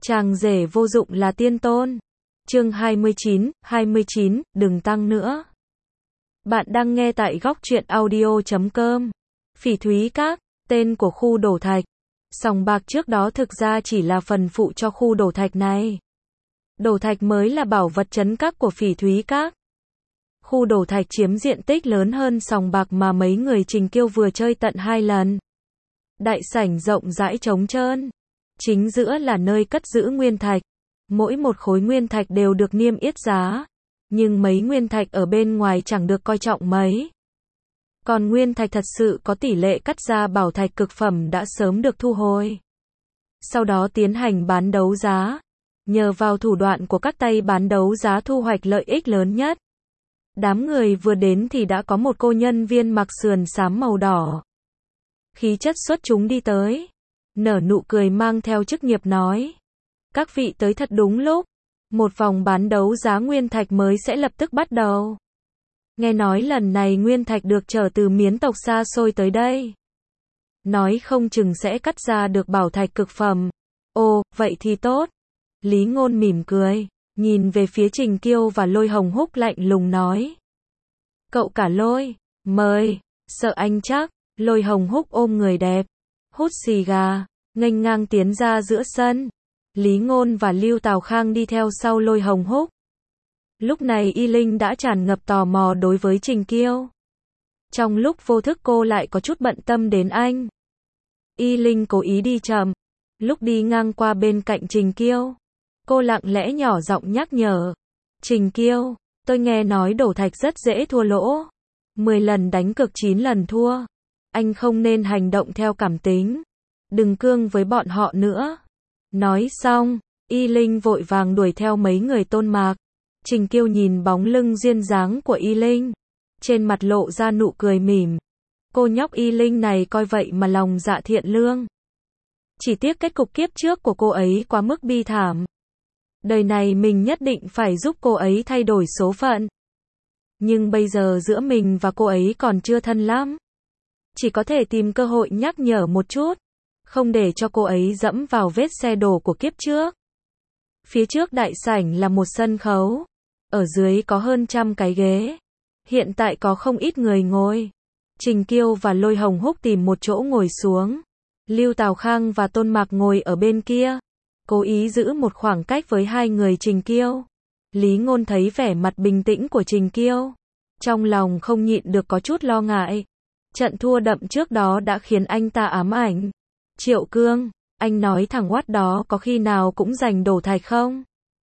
Chàng rể vô dụng là tiên tôn. Chương 29, đừng tăng nữa. Bạn đang nghe tại góc truyện audio.com. Phỉ Thúy Các, tên của khu đổ thạch. Sòng bạc trước đó thực ra chỉ là phần phụ cho khu đổ thạch này. Đổ thạch mới là bảo vật trấn các của Phỉ Thúy Các. Khu đổ thạch chiếm diện tích lớn hơn sòng bạc mà mấy người Trình Kiêu vừa chơi tận 2 lần. Đại sảnh rộng rãi trống trơn. Chính giữa là nơi cất giữ nguyên thạch. Mỗi một khối nguyên thạch đều được niêm yết giá. Nhưng mấy nguyên thạch ở bên ngoài chẳng được coi trọng mấy. Còn nguyên thạch thật sự có tỷ lệ cắt ra bảo thạch cực phẩm đã sớm được thu hồi. Sau đó tiến hành bán đấu giá. Nhờ vào thủ đoạn của các tay bán đấu giá thu hoạch lợi ích lớn nhất. Đám người vừa đến thì đã có một cô nhân viên mặc sườn xám màu đỏ. Khí chất xuất chúng đi tới. Nở nụ cười mang theo chức nghiệp nói. Các vị tới thật đúng lúc. Một vòng bán đấu giá nguyên thạch mới sẽ lập tức bắt đầu. Nghe nói lần này nguyên thạch được chở từ miến tộc xa xôi tới đây. Nói không chừng sẽ cắt ra được bảo thạch cực phẩm. Ồ, vậy thì tốt. Lý Ngôn mỉm cười, nhìn về phía Trình Kiêu và Lôi Hồng Húc lạnh lùng nói. Cậu cả Lôi, mời, sợ anh chắc. Lôi Hồng Húc ôm người đẹp, hút xì gà, nghênh ngang tiến ra giữa sân. Lý Ngôn và Lưu Tào Khang đi theo sau Lôi Hồng Húc. Lúc này Y Linh đã tràn ngập tò mò đối với Trình Kiêu. Trong lúc vô thức cô lại có chút bận tâm đến anh. Y Linh cố ý đi chậm. Lúc đi ngang qua bên cạnh Trình Kiêu, cô lặng lẽ nhỏ giọng nhắc nhở. Trình Kiêu, tôi nghe nói đổ thạch rất dễ thua lỗ. 10 lần đánh cược 9 lần thua. Anh không nên hành động theo cảm tính. Đừng cương với bọn họ nữa. Nói xong, Y Linh vội vàng đuổi theo mấy người Tôn Mạc. Trình Kiêu nhìn bóng lưng duyên dáng của Y Linh. Trên mặt lộ ra nụ cười mỉm. Cô nhóc Y Linh này coi vậy mà lòng dạ thiện lương. Chỉ tiếc kết cục kiếp trước của cô ấy quá mức bi thảm. Đời này mình nhất định phải giúp cô ấy thay đổi số phận. Nhưng bây giờ giữa mình và cô ấy còn chưa thân lắm. Chỉ có thể tìm cơ hội nhắc nhở một chút. Không để cho cô ấy dẫm vào vết xe đổ của kiếp trước. Phía trước đại sảnh là một sân khấu. Ở dưới có hơn 100 cái ghế. Hiện tại có không ít người ngồi. Trình Kiêu và Lôi Hồng Húc tìm một chỗ ngồi xuống. Lưu Tào Khang và Tôn Mạc ngồi ở bên kia. Cố ý giữ một khoảng cách với hai người Trình Kiêu. Lý Ngôn thấy vẻ mặt bình tĩnh của Trình Kiêu. Trong lòng không nhịn được có chút lo ngại. Trận thua đậm trước đó đã khiến anh ta ám ảnh. Triệu Cương, anh nói thằng oát đó có khi nào cũng giành đổ thạch không?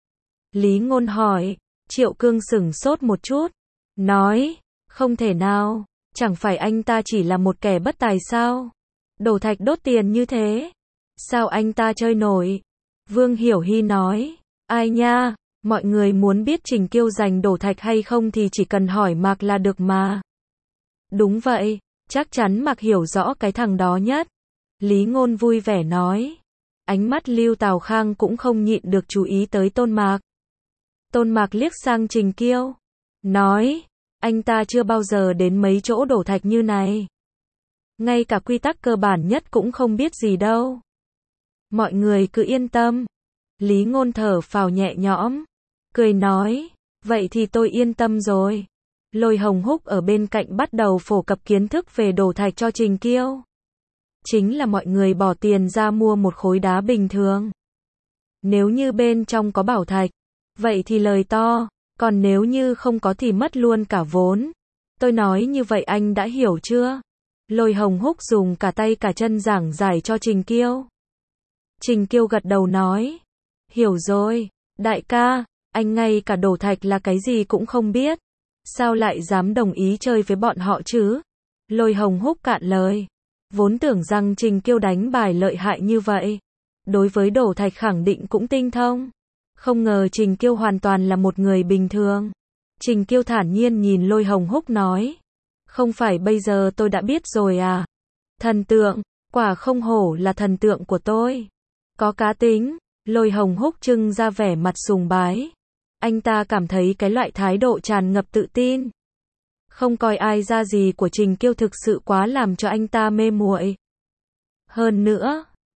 Lý Ngôn hỏi. Triệu Cương sửng sốt một chút. Nói, không thể nào. Chẳng phải anh ta chỉ là một kẻ bất tài sao? Đổ thạch đốt tiền như thế. Sao anh ta chơi nổi? Vương Hiểu Hy nói. Ai nha, mọi người muốn biết Trình Kiêu giành đổ thạch hay không thì chỉ cần hỏi Mạc là được mà. Đúng vậy, chắc chắn Mạc hiểu rõ cái thằng đó nhất. Lý Ngôn vui vẻ nói. Ánh mắt Lưu Tào Khang cũng không nhịn được chú ý tới Tôn Mạc. Tôn Mạc liếc sang Trình Kiêu. Nói, anh ta chưa bao giờ đến mấy chỗ đổ thạch như này. Ngay cả quy tắc cơ bản nhất cũng không biết gì đâu. Mọi người cứ yên tâm. Lý Ngôn thở phào nhẹ nhõm. Cười nói, vậy thì tôi yên tâm rồi. Lôi Hồng Húc ở bên cạnh bắt đầu phổ cập kiến thức về đổ thạch cho Trình Kiêu. Chính là mọi người bỏ tiền ra mua một khối đá bình thường. Nếu như bên trong có bảo thạch, vậy thì lời to, còn nếu như không có thì mất luôn cả vốn. Tôi nói như vậy anh đã hiểu chưa? Lôi Hồng Húc dùng cả tay cả chân giảng giải cho Trình Kiêu. Trình Kiêu gật đầu nói. Hiểu rồi, đại ca, anh ngay cả đổ thạch là cái gì cũng không biết. Sao lại dám đồng ý chơi với bọn họ chứ? Lôi Hồng Húc cạn lời. Vốn tưởng rằng Trình Kiêu đánh bài lợi hại như vậy. Đối với đổ thạch khẳng định cũng tinh thông. Không ngờ Trình Kiêu hoàn toàn là một người bình thường. Trình Kiêu thản nhiên nhìn Lôi Hồng Húc nói. Không phải bây giờ tôi đã biết rồi à? Thần tượng, quả không hổ là thần tượng của tôi. Có cá tính. Lôi Hồng Húc trưng ra vẻ mặt sùng bái. Anh ta cảm thấy cái loại thái độ tràn ngập tự tin. Không coi ai ra gì của Trình Kiêu thực sự quá làm cho anh ta mê muội. Hơn nữa,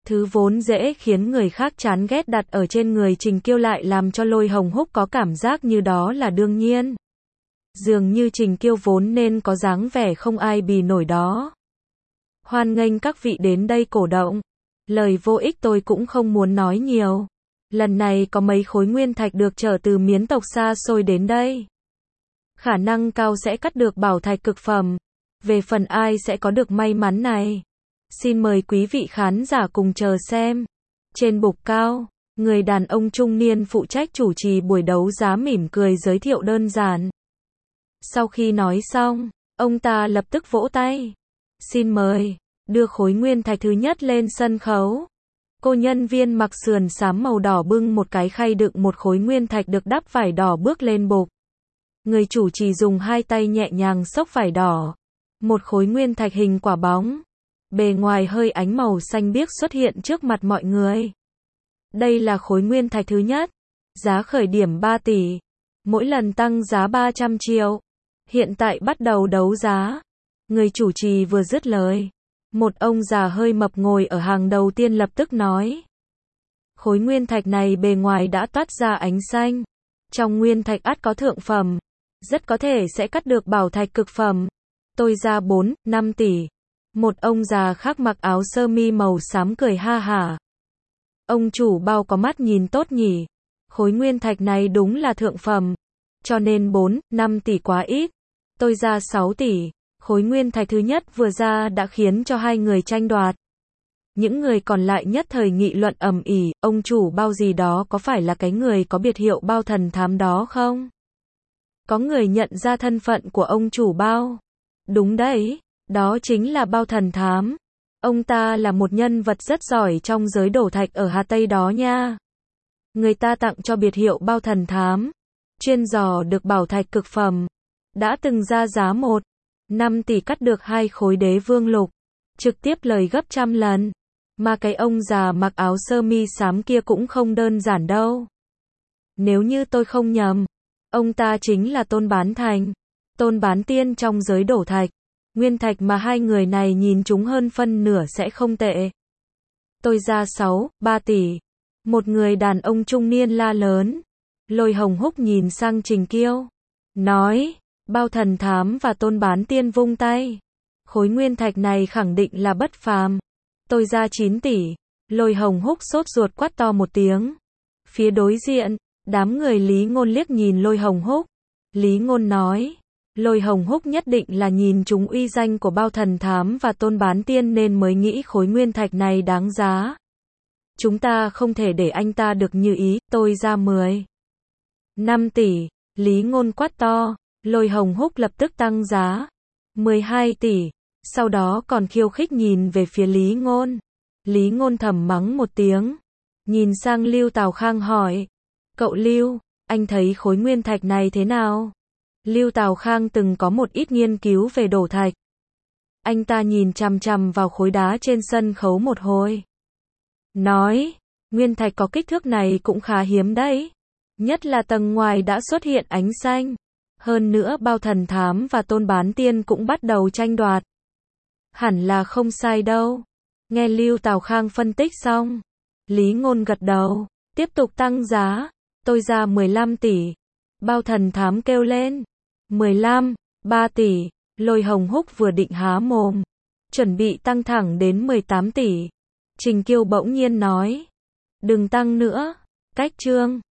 Thứ vốn dễ khiến người khác chán ghét đặt ở trên người Trình Kiêu lại làm cho Lôi Hồng Húc có cảm giác như đó là đương nhiên. Dường như Trình Kiêu vốn nên có dáng vẻ không ai bì nổi đó. Hoan nghênh các vị đến đây cổ động. Lời vô ích tôi cũng không muốn nói nhiều. Lần này có mấy khối nguyên thạch được chở từ miến tộc xa xôi đến đây. Khả năng cao sẽ cắt được bảo thạch cực phẩm. Về phần ai sẽ có được may mắn này? Xin mời quý vị khán giả cùng chờ xem. Trên bục cao, người đàn ông trung niên phụ trách chủ trì buổi đấu giá mỉm cười giới thiệu đơn giản. Sau khi nói xong, ông ta lập tức vỗ tay. Xin mời, đưa khối nguyên thạch thứ nhất lên sân khấu. Cô nhân viên mặc sườn xám màu đỏ bưng một cái khay đựng một khối nguyên thạch được đắp vải đỏ bước lên bục. Người chủ trì dùng hai tay nhẹ nhàng xốc vải đỏ. Một khối nguyên thạch hình quả bóng. Bề ngoài hơi ánh màu xanh biếc xuất hiện trước mặt mọi người. Đây là khối nguyên thạch thứ nhất. Giá khởi điểm 3 tỷ. Mỗi lần tăng giá 300 triệu. Hiện tại bắt đầu đấu giá. Người chủ trì vừa dứt lời. Một ông già hơi mập ngồi ở hàng đầu tiên lập tức nói. Khối nguyên thạch này bề ngoài đã toát ra ánh xanh. Trong nguyên thạch ắt có thượng phẩm. Rất có thể sẽ cắt được bảo thạch cực phẩm. Tôi ra 4-5 tỷ. Một ông già khác mặc áo sơ mi màu xám cười ha hả. Ông chủ bao có mắt nhìn tốt nhỉ. Khối nguyên thạch này đúng là thượng phẩm. Cho nên 4-5 tỷ quá ít. Tôi ra 6 tỷ. Khối nguyên thạch thứ nhất vừa ra đã khiến cho hai người tranh đoạt. Những người còn lại nhất thời nghị luận ầm ĩ, ông chủ bao gì đó có phải là cái người có biệt hiệu bao thần thám đó không? Có người nhận ra thân phận của ông chủ bao. Đúng đấy, đó chính là bao thần thám. Ông ta là một nhân vật rất giỏi trong giới đổ thạch ở Hà Tây đó nha. Người ta tặng cho biệt hiệu bao thần thám. Chuyên dò được bảo thạch cực phẩm. Đã từng ra giá 1,5 tỷ cắt được 2 khối đế vương lục. Trực tiếp lời gấp trăm lần. Mà cái ông già mặc áo sơ mi xám kia cũng không đơn giản đâu. Nếu như tôi không nhầm, ông ta chính là Tôn Bán Thành. Tôn Bán Tiên trong giới đổ thạch. Nguyên thạch mà hai người này nhìn chúng hơn phân nửa sẽ không tệ. Tôi ra 3 tỷ. Một người đàn ông trung niên la lớn. Lôi Hồng Húc nhìn sang Trình Kiêu. Nói, bao thần thám và Tôn Bán Tiên vung tay. Khối nguyên thạch này khẳng định là bất phàm. Tôi ra 9 tỷ. Lôi Hồng Húc sốt ruột quát to một tiếng. Phía đối diện, đám người Lý Ngôn liếc nhìn Lôi Hồng Húc. Lý Ngôn nói. Lôi Hồng Húc nhất định là nhìn chúng uy danh của bao thần thám và Tôn Bán Tiên nên mới nghĩ khối nguyên thạch này đáng giá. Chúng ta không thể để anh ta được như ý, tôi ra 5 tỷ. Lý Ngôn quát to. Lôi Hồng Húc lập tức tăng giá. 12 tỷ. Sau đó còn khiêu khích nhìn về phía Lý Ngôn. Lý Ngôn thầm mắng một tiếng. Nhìn sang Lưu Tào Khang hỏi. Cậu Lưu, anh thấy khối nguyên thạch này thế nào? Lưu Tào Khang từng có một ít nghiên cứu về đổ thạch. Anh ta nhìn chằm chằm vào khối đá trên sân khấu một hồi. Nói, nguyên thạch có kích thước này cũng khá hiếm đấy. Nhất là tầng ngoài đã xuất hiện ánh xanh. Hơn nữa bao thần thám và Tôn Bán Tiên cũng bắt đầu tranh đoạt. Hẳn là không sai đâu. Nghe Lưu Tào Khang phân tích xong. Lý Ngôn gật đầu. Tiếp tục tăng giá. Tôi ra 15 tỷ. Bao thần thám kêu lên. 3 tỷ. Lôi Hồng Húc vừa định há mồm. Chuẩn bị tăng thẳng đến 18 tỷ. Trình Kiêu bỗng nhiên nói. Đừng tăng nữa. Cách chương.